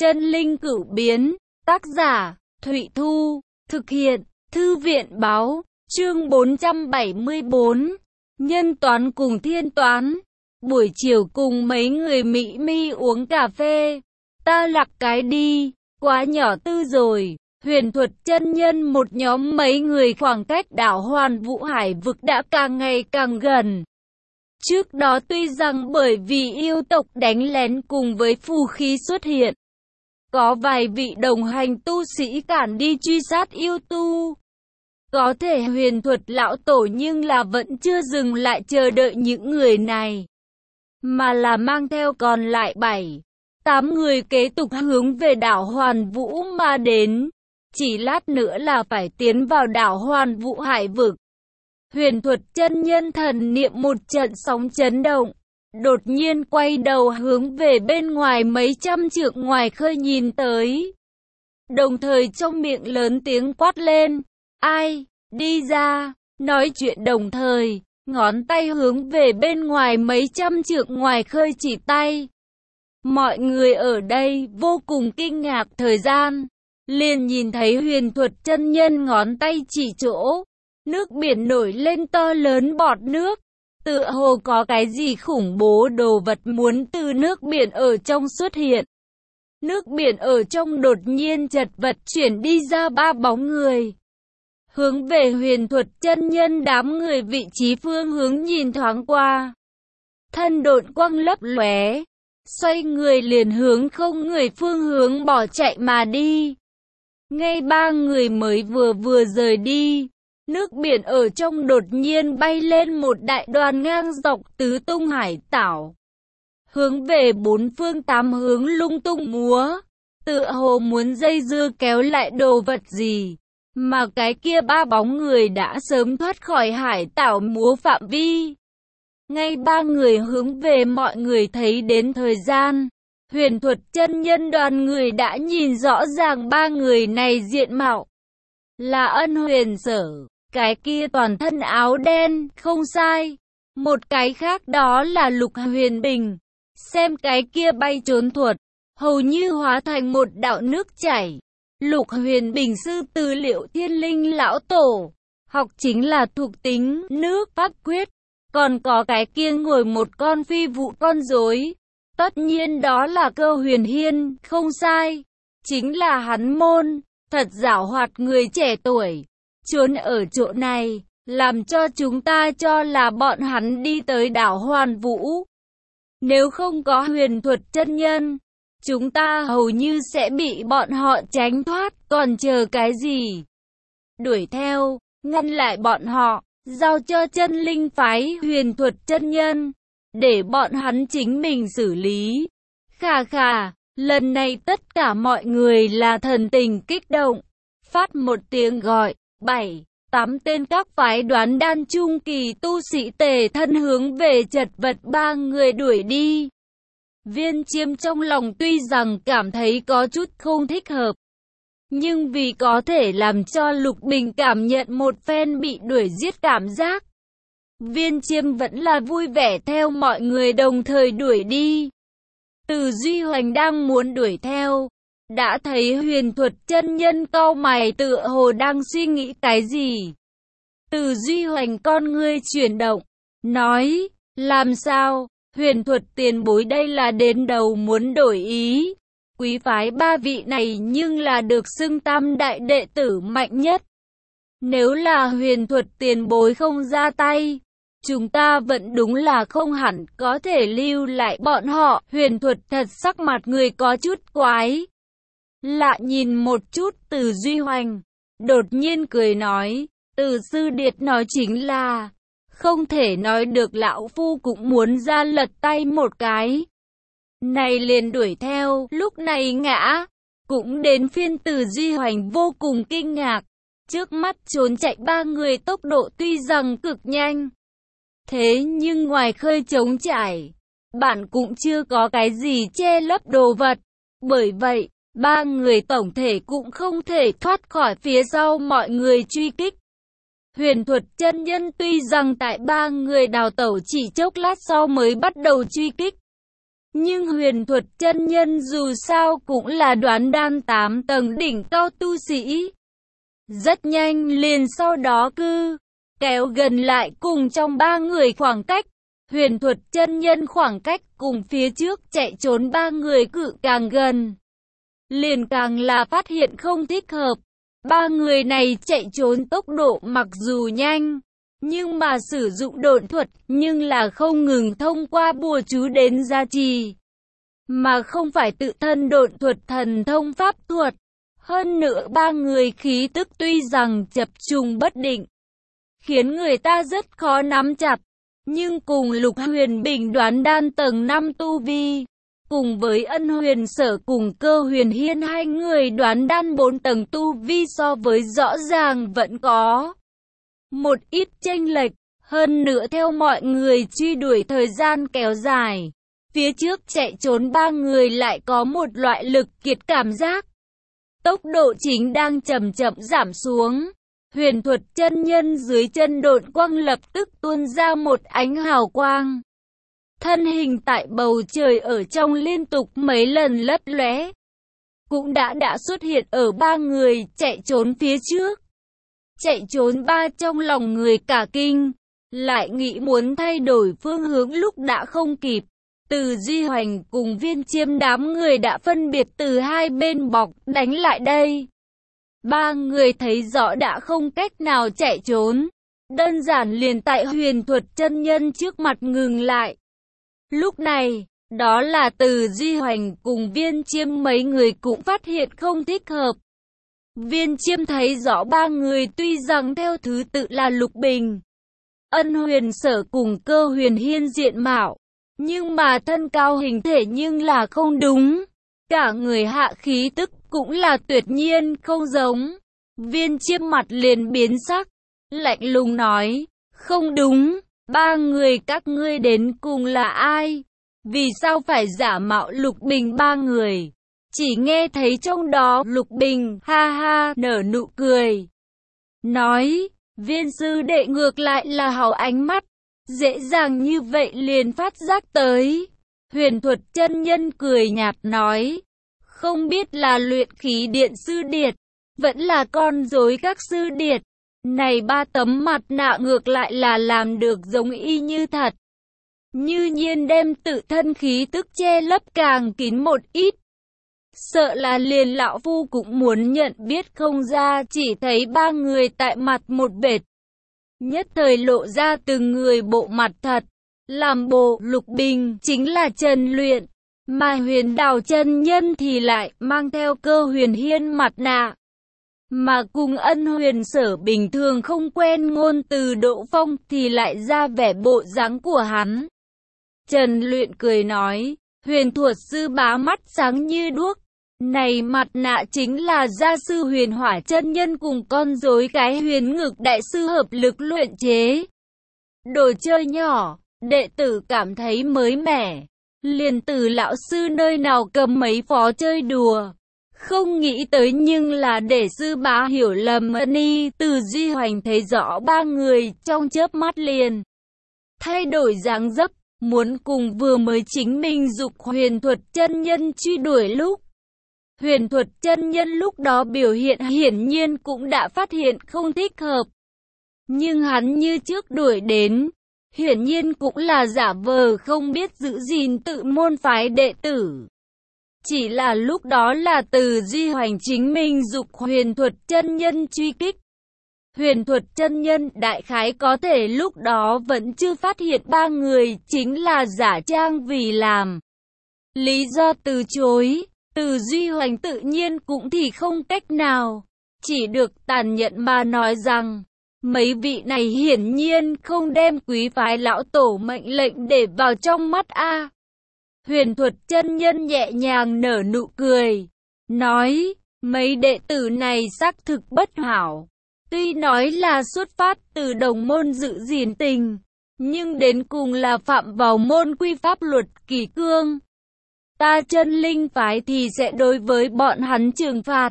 Chân linh cửu biến, tác giả, Thụy Thu, thực hiện, Thư viện báo, chương 474, nhân toán cùng thiên toán. Buổi chiều cùng mấy người Mỹ mi uống cà phê, ta lặc cái đi, quá nhỏ tư rồi. Huyền thuật chân nhân một nhóm mấy người khoảng cách đảo Hoàn Vũ Hải vực đã càng ngày càng gần. Trước đó tuy rằng bởi vì yêu tộc đánh lén cùng với phù khí xuất hiện, có vài vị đồng hành tu sĩ cản đi truy sát yêu tu. Có thể huyền thuật lão tổ nhưng là vẫn chưa dừng lại chờ đợi những người này, mà là mang theo còn lại 7-8 người kế tục hướng về đảo Hoàn Vũ mà đến. Chỉ lát nữa là phải tiến vào đảo Hoàn Vũ Hải vực. Huyền thuật chân nhân thần niệm một trận sóng chấn động, đột nhiên quay đầu hướng về bên ngoài mấy trăm trượng ngoài khơi nhìn tới. Đồng thời trong miệng lớn tiếng quát lên, ai, đi ra, nói chuyện đồng thời, ngón tay hướng về bên ngoài mấy trăm trượng ngoài khơi chỉ tay. Mọi người ở đây vô cùng kinh ngạc, thời gian liền nhìn thấy huyền thuật chân nhân ngón tay chỉ chỗ, nước biển nổi lên to lớn bọt nước, tựa hồ có cái gì khủng bố đồ vật muốn từ nước biển ở trong xuất hiện. Nước biển ở trong đột nhiên chật vật chuyển đi ra 3 bóng người, hướng về huyền thuật chân nhân đám người vị trí phương hướng nhìn thoáng qua. Thân độn quang lấp lóe, xoay người liền hướng không người phương hướng bỏ chạy mà đi. Ngay 3 người mới vừa rời đi, nước biển ở trong đột nhiên bay lên một đại đoàn ngang dọc tứ tung hải đảo, hướng về 4 phương 8 hướng lung tung múa, tựa hồ muốn dây dưa kéo lại đồ vật gì, mà cái kia 3 bóng người đã sớm thoát khỏi hải đảo múa phạm vi. Ngay 3 người hướng về mọi người thấy đến thời gian, huyền thuật chân nhân đoàn người đã nhìn rõ ràng 3 người này diện mạo. Là Ân Huyền Sở, cái kia toàn thân áo đen, không sai. Một cái khác đó là Lục Huyền Bình. Xem cái kia bay trốn thuật, hầu như hóa thành một đạo nước chảy. Lục Huyền Bình sư tư Liệu Thiên Linh lão tổ, học chính là thuộc tính nước pháp quyết. Còn có cái kia ngồi một con phi vụ con rối, tất nhiên đó là Cơ Huyền Hiên, không sai, chính là hắn môn. Thật giảo hoạt người trẻ tuổi, trốn ở chỗ này, làm cho chúng ta cho là bọn hắn đi tới đảo Hoàn Vũ. Nếu không có huyền thuật chân nhân, chúng ta hầu như sẽ bị bọn họ tránh thoát, còn chờ cái gì? Đuổi theo, ngăn lại bọn họ, giao cho chân linh phái huyền thuật chân nhân, để bọn hắn chính mình xử lý. Khà khà, lần này tất cả mọi người là thần tình kích động, phát một tiếng gọi, 7-8 tên các phái đoán đan trung kỳ tu sĩ tề thân hướng về chật vật 3 người đuổi đi. Viên Chiêm trong lòng tuy rằng cảm thấy có chút không thích hợp, nhưng vì có thể làm cho Lục Bình cảm nhận một phen bị đuổi giết cảm giác, Viên Chiêm vẫn là vui vẻ theo mọi người đồng thời đuổi đi. Từ Duy Hoành đang muốn đuổi theo, đã thấy huyền thuật chân nhân cau mày tựa hồ đang suy nghĩ cái gì. Từ Duy Hoành con ngươi chuyển động, nói, làm sao, huyền thuật tiền bối đây là đến đầu muốn đổi ý. Quý phái 3 vị này nhưng là được xưng tam đại đệ tử mạnh nhất. Nếu là huyền thuật tiền bối không ra tay, chúng ta vẫn đúng là không hẳn có thể lưu lại bọn họ. Huyền thuật thật sắc mặt người có chút quái lạ nhìn một chút Từ Duy Hoành, đột nhiên cười nói, Từ sư điệt nói chính là, không thể nói được lão phu cũng muốn ra lật tay một cái. Này liền đuổi theo, lúc này ngã, cũng đến phiên Từ Duy Hoành vô cùng kinh ngạc. Trước mắt trốn chạy 3 người tốc độ tuy rằng cực nhanh, thế nhưng ngoài khơi trống trải, bạn cũng chưa có cái gì che lấp đồ vật. Bởi vậy, 3 người tổng thể cũng không thể thoát khỏi phía sau mọi người truy kích. Huyền thuật chân nhân tuy rằng tại 3 người đào tẩu chỉ chốc lát sau mới bắt đầu truy kích, Nhưng huyền thuật chân nhân dù sao cũng là đoán đan 8 tầng đỉnh cao tu sĩ. Rất nhanh liền sau đó cứ kéo gần lại cùng trong ba người khoảng cách. Huyền thuật chân nhân khoảng cách cùng phía trước chạy trốn ba người cự càng gần. Liền càng là phát hiện không thích hợp. Ba người này chạy trốn tốc độ mặc dù nhanh, nhưng mà sử dụng độn thuật, nhưng là không ngừng thông qua bùa chú đến gia trì. Mà không phải tự thân độn thuật thần thông pháp thuật. Hơn nữa ba người khí tức tuy rằng chập trùng bất định, khiến người ta rất khó nắm chặt. Nhưng cùng Lục Huyền Bình đoán đan tầng 5 tu vi, cùng với Ân Huyền Sở cùng Cơ Huyền Hiên hai người đoán đan 4 tầng tu vi so với rõ ràng vẫn có một ít chênh lệch. Hơn nữa theo mọi người truy đuổi thời gian kéo dài, phía trước chạy trốn ba người lại có một loại lực kiệt cảm giác. Tốc độ chính đang chậm chậm giảm xuống. Huyền thuật chân nhân dưới chân độn quang lập tức tuôn ra một ánh hào quang. Thân hình tại bầu trời ở trong liên tục mấy lần lấp lóe, cũng đã xuất hiện ở ba người chạy trốn phía trước. Chạy trốn ba trong lòng người cả kinh, lại nghĩ muốn thay đổi phương hướng lúc đã không kịp. Từ Duy Hoành cùng Viên Chiêm đám người đã phân biệt từ hai bên bọc đánh lại đây. Ba người thấy rõ đã không cách nào chạy trốn, đơn giản liền tại huyền thuật chân nhân trước mặt ngừng lại. Lúc này, đó là Từ Duy Hoành cùng Viên Chiêm mấy người cũng phát hiện không thích hợp. Viên Chiêm thấy rõ ba người tuy rằng theo thứ tự là Lục Bình, Ân Huyền Sở cùng Cơ Huyền Hiên diện mạo, nhưng mà thân cao hình thể nhưng là không đúng. Cả người hạ khí tức cũng là tuyệt nhiên không giống. Viên Chiêm mặt liền biến sắc, lạnh lùng nói, không đúng, ba người các ngươi đến cùng là ai? Vì sao phải giả mạo Lục Bình ba người? Chỉ nghe thấy trong đó Lục Bình ha ha nở nụ cười, nói, Viên sư đệ ngược lại là hảo ánh mắt, dễ dàng như vậy liền phát giác tới. Huyền thuật chân nhân cười nhạt nói, không biết là luyện khí điện sư điệt, vẫn là con rối các sư điệt. Này ba tấm mặt nạ ngược lại là làm được giống y như thật. Như nhiên đem tự thân khí tức che lấp càng kín một ít. Sợ là liền lão phu cũng muốn nhận biết không ra, chỉ thấy ba người tại mặt một vệt. Nhất thời lộ ra từng người bộ mặt thật. Làm bộ Lục Bình chính là Trần Luyện, mà Huyền Đào chân nhân thì lại mang theo Cơ Huyền Hiên mặt nạ. Mà cùng Ân Huyền Sở bình thường không quen ngôn từ Đỗ Phong thì lại ra vẻ bộ dáng của hắn. Trần Luyện cười nói, huyền thuật sư bá mắt sáng như đuốc. Này mặt nạ chính là gia sư Huyền Hỏa chân nhân cùng con rối cái Huyền Ngực đại sư hợp lực luyện chế. Đồ chơi nhỏ, đệ tử cảm thấy mới mẻ. Liền từ lão sư nơi nào cầm mấy phó chơi đùa. Không nghĩ tới nhưng là để sư bá hiểu lầm ni. Từ Duy Hoành thấy rõ ba người trong chớp mắt liền thay đổi dáng dấp, muốn cùng vừa mới chính mình dục huyền thuật chân nhân truy đuổi lúc. Huyền thuật chân nhân lúc đó biểu hiện hiển nhiên cũng đã phát hiện không thích hợp. Nhưng hắn như trước đuổi đến, hiển nhiên cũng là giả vờ không biết giữ gìn tự môn phái đệ tử. Chỉ là lúc đó là Từ Duy Hoành chính mình dục huyền thuật chân nhân truy kích. Huyền thuật chân nhân đại khái có thể lúc đó vẫn chưa phát hiện ba người chính là giả trang vì làm lý do từ chối. Từ Duy Hoành tự nhiên cũng thì không cách nào, chỉ được tàn nhẫn mà nói rằng, mấy vị này hiển nhiên không đem quý phái lão tổ mệnh lệnh để vào trong mắt a. Huyền thuật chân nhân nhẹ nhàng nở nụ cười, nói, mấy đệ tử này xác thực bất hảo. Tuy nói là xuất phát từ đồng môn giữ gìn tình, nhưng đến cùng là phạm vào môn quy pháp luật kỷ cương. Ta chân linh phái thì sẽ đối với bọn hắn trừng phạt.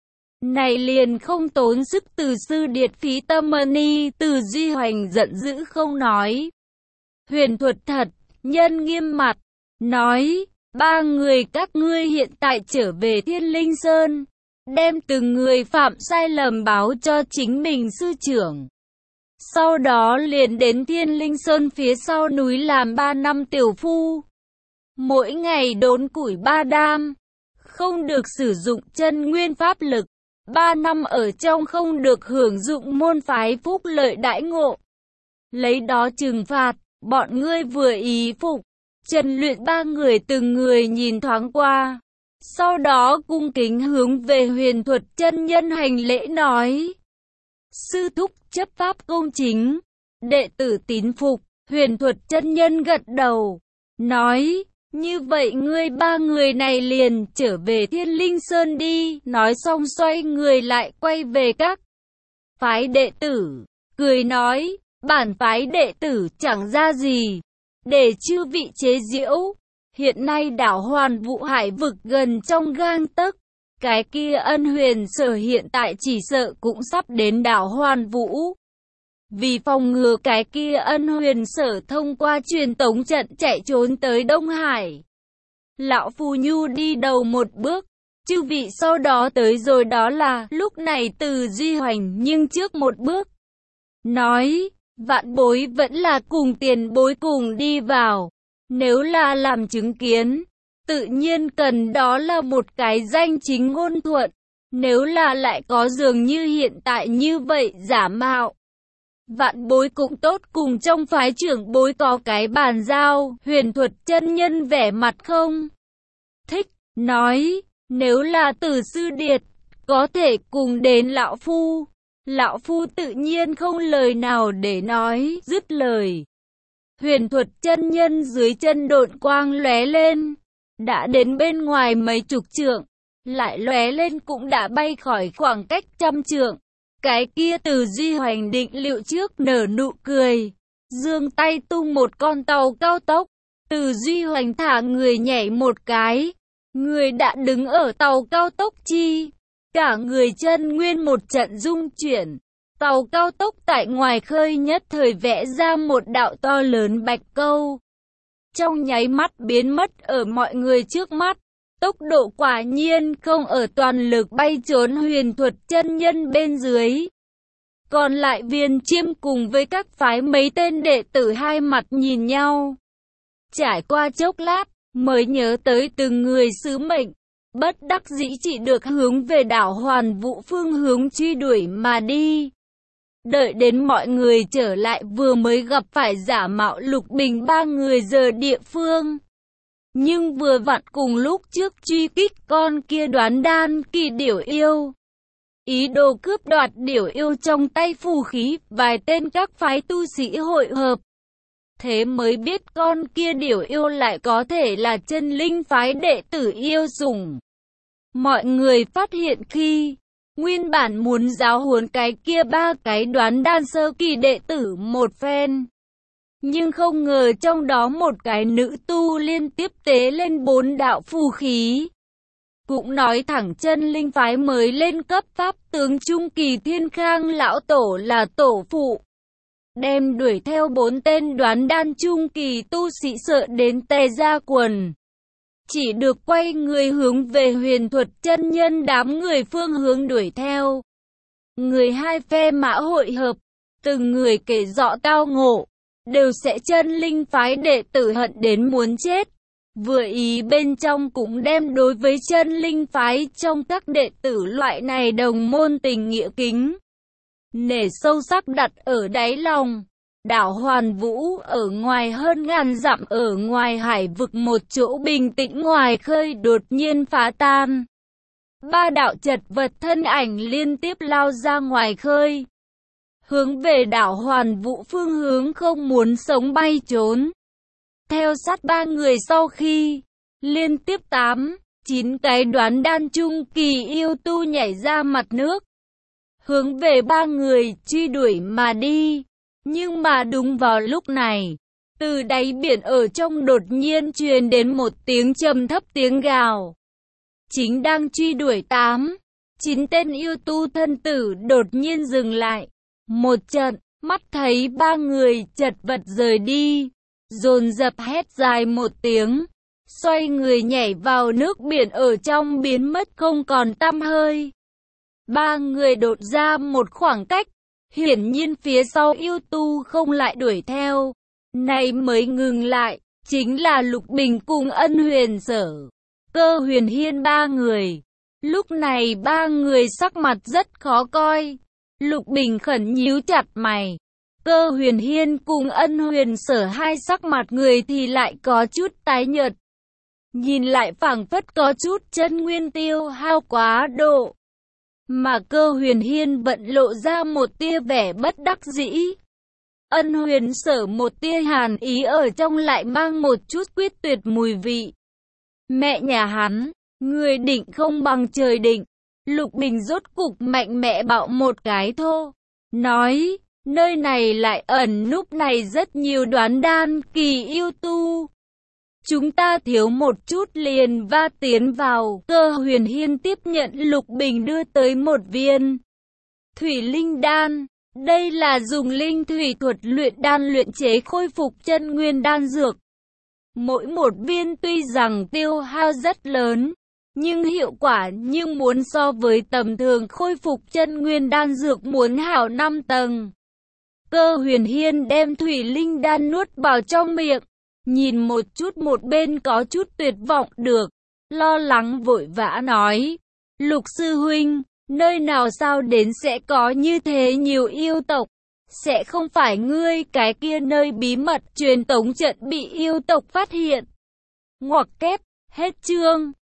Này liền không tốn sức từ sư điệt phí tâm ni. Từ Duy Hoành giận dữ không nói. Huyền thuật thật, nhân nghiêm mặt, nói, ba người các ngươi hiện tại trở về Thiên Linh Sơn, đem từng người phạm sai lầm báo cho chính mình sư trưởng. Sau đó liền đến Thiên Linh Sơn phía sau núi làm 3 năm tiểu phu. Mỗi ngày đốn củi 3 đam, không được sử dụng chân nguyên pháp lực. 3 năm ở trong không được hưởng dụng môn phái phúc lợi đãi ngộ. Lấy đó trừng phạt, bọn ngươi vừa ý phục. Trần Luyện ba người từng người nhìn thoáng qua. Sau đó cung kính hướng về Huyền Thuật chân nhân hành lễ nói. Sư thúc chấp pháp công chính, đệ tử tín phục. Huyền Thuật chân nhân gật đầu, nói, như vậy ngươi ba người này liền trở về Thiên Linh Sơn đi. Nói xong xoay người lại quay về các phái đệ tử, cười nói, bản phái đệ tử chẳng ra gì, để chư vị chế giễu. Hiện nay đảo Hoàn Vũ hải vực gần trong gang tấc, cái kia Ân Huyền Sở hiện tại chỉ sợ cũng sắp đến đảo Hoàn Vũ. Vì phòng ngừa cái kia Ân Huyền Sở thông qua truyền tống trận chạy trốn tới Đông Hải, lão Phù Nhu đi đầu một bước, chư vị sau đó tới rồi. Đó là lúc này Từ Duy Hoành nhưng trước một bước, nói, vạn bối vẫn là cùng tiền bối cùng đi vào. Nếu là làm chứng kiến, tự nhiên cần đó là một cái danh chính ngôn thuận. Nếu là lại có dường như hiện tại như vậy giả mạo, vạn bối cũng tốt cùng trong phái trưởng bối có cái bàn giao. Huyền Thuật chân nhân vẻ mặt không thích, nói, nếu là Từ sư điệt, có thể cùng đến lão phu. Lão phu tự nhiên không lời nào để nói. Dứt lời, Huyền Thuật chân nhân dưới chân độn quang lóe lên, đã đến bên ngoài mấy chục trượng, lại lóe lên cũng đã bay khỏi khoảng cách 100 trượng. Cái kia Từ Duy Hoành định liệu trước nở nụ cười, giương tay tung một con tàu cao tốc. Từ Duy Hoành thả người nhảy một cái, người đã đứng ở tàu cao tốc chi, cả người chân nguyên một trận rung chuyển. Tàu cao tốc tại ngoài khơi nhất thời vẽ ra một đạo to lớn bạch câu, trong nháy mắt biến mất ở mọi người trước mắt. Tốc độ quả nhiên không ở toàn lực bay trốn Huyền Thuật chân nhân bên dưới. Còn lại Viên Chiêm cùng với các phái mấy tên đệ tử hai mặt nhìn nhau. Trải qua chốc lát, mới nhớ tới từng người sứ mệnh. Bất đắc dĩ chỉ được hướng về đảo Hoàn Vũ phương hướng truy đuổi mà đi. Đợi đến mọi người trở lại vừa mới gặp phải giả mạo Lục Bình ba người giờ địa phương. Nhưng vừa vặn cùng lúc trước truy kích con kia Đoán Đan Kỳ điểu yêu. Ý đồ cướp đoạt điểu yêu trong tay phù khí, vài tên các phái tu sĩ hội hợp. Thế mới biết con kia điểu yêu lại có thể là chân linh phái đệ tử yêu sủng. Mọi người phát hiện khi nguyên bản muốn giáo huấn cái kia ba cái Đoán Đan sơ kỳ đệ tử một phen, nhưng không ngờ trong đó một cái nữ tu liên tiếp tế lên 4 đạo phù khí. Cũng nói thẳng chân linh phái mới lên cấp pháp tướng trung kỳ Thiên Khang lão tổ là tổ phụ, đem đuổi theo 4 tên Đoán Đan trung kỳ tu sĩ sợ đến tè ra quần. Chỉ được quay người hướng về Huyền Thuật chân nhân đám người phương hướng đuổi theo. Người hai phe mã hội hợp, từng người kể rõ tao ngộ, đều sẽ chân linh phái đệ tử hận đến muốn chết. Vừa ý bên trong cũng đem đối với chân linh phái trong các đệ tử loại này đồng môn tình nghĩa kính nể sâu sắc đặt ở đáy lòng. Đảo Hoàn Vũ ở ngoài hơn ngàn dặm ở ngoài hải vực một chỗ bình tĩnh ngoài khơi đột nhiên phá tan. 3 đạo chật vật thân ảnh liên tiếp lao ra ngoài khơi, hướng về đảo Hoàn Vũ phương hướng không muốn sống bay trốn. Theo sát 3 người sau khi liên tiếp 8, 9 cái Đoán Đan trung kỳ yêu tu nhảy ra mặt nước, hướng về 3 người truy đuổi mà đi. Nhưng mà đúng vào lúc này, từ đáy biển ở trong đột nhiên truyền đến một tiếng trầm thấp tiếng gào. Chính đang truy đuổi 8, 9 tên yêu tu thân tử đột nhiên dừng lại. Một trận, mắt thấy 3 người chật vật rời đi, dồn dập hét dài một tiếng, xoay người nhảy vào nước biển ở trong biến mất không còn tăm hơi. Ba người đột ra một khoảng cách, hiển nhiên phía sau yêu tu không lại đuổi theo. Này mới ngừng lại, chính là Lục Bình cùng Ân Huyền Sở, Cơ Huyền Hiên ba người. Lúc này ba người sắc mặt rất khó coi. Lục Bình khẩn nhíu chặt mày. Cơ Huyền Hiên cùng Ân Huyền Sở hai sắc mặt người thì lại có chút tái nhợt. Nhìn lại phảng phất có chút chân nguyên tiêu hao quá độ. Mà Cơ Huyền Hiên vận lộ ra một tia vẻ bất đắc dĩ. Ân Huyền Sở một tia hàn ý ở trong lại mang một chút quyết tuyệt mùi vị. Mẹ nhà hắn, người định không bằng trời định. Lục Bình rốt cục mạnh mẽ bạo một cái thô. Nói, nơi này lại ẩn núp này rất nhiều đoán đan kỳ yêu tu. Chúng ta thiếu một chút liền va tiến vào. Cơ Huyền Hiên tiếp nhận Lục Bình đưa tới một viên thủy linh đan. Đây là dùng linh thủy thuật luyện đan luyện chế khôi phục chân nguyên đan dược. Mỗi một viên tuy rằng tiêu hao rất lớn, nhưng hiệu quả nhưng muốn so với tầm thường khôi phục chân nguyên đan dược muốn hảo 5 tầng. Cơ Huyền Hiên đem thủy linh đan nuốt vào trong miệng, nhìn một chút một bên có chút tuyệt vọng được, lo lắng vội vã nói, Lục sư huynh, nơi nào sao đến sẽ có như thế nhiều yêu tộc, sẽ không phải ngươi cái kia nơi bí mật truyền tống trận bị yêu tộc phát hiện. Ngoặc kép, hết chương.